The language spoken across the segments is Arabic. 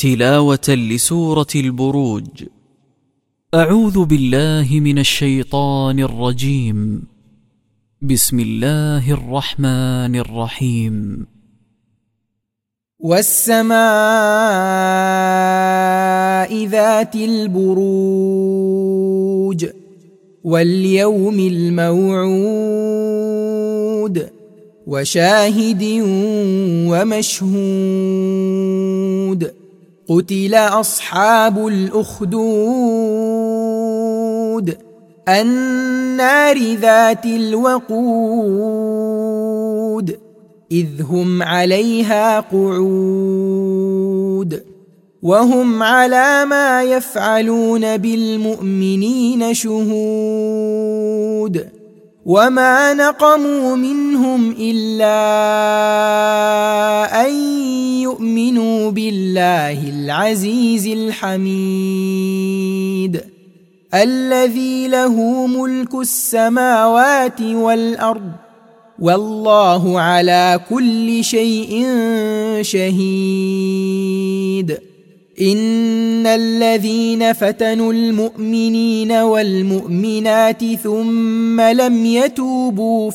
تلاوة لسورة البروج. أعوذ بالله من الشيطان الرجيم. بسم الله الرحمن الرحيم. والسماء ذات البروج واليوم الموعود وشاهد ومشهود. قتل أصحاب الأخدود النار ذات الوقود إذ هم عليها قعود وهم على ما يفعلون بالمؤمنين شهود. وما نقموا منهم إلا أن يؤمنوا بالله العزيز الحميد الذي له ملك السماوات والأرض والله على كل شيء شهيد. إن الذين فتنوا المؤمنين والمؤمنات ثم لم يتوبوا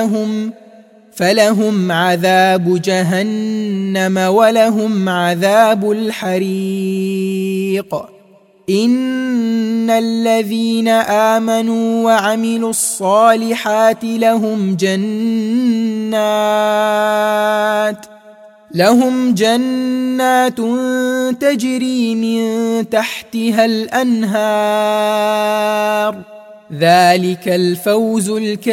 فلهم عذاب جهنم ولهم عذاب الحريق. إن الذين آمنوا وعملوا الصالحات لهم جنات تجري من تحتها الأنهار ذلك الفوز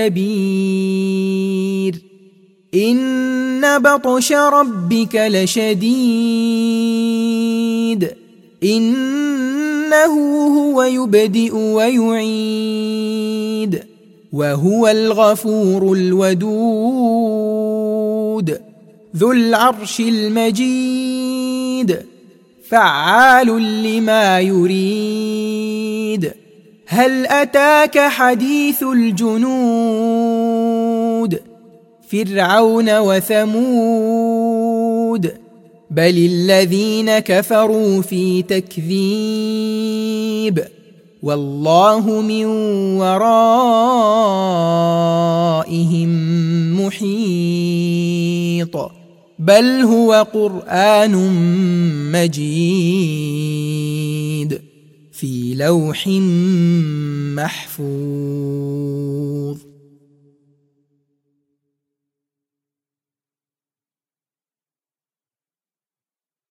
الكبير. إن بطش ربك لشديد إنه هو يبدئ ويعيد وهو الغفور الودود ذو العرش المجيد فعال لما يريد. هل أتاك حديث الجنود فرعون وثمود بل الذين كفروا في تكذيب والله من ورائهم محيط. بل هو قرآن مجيد في لوح محفوظ.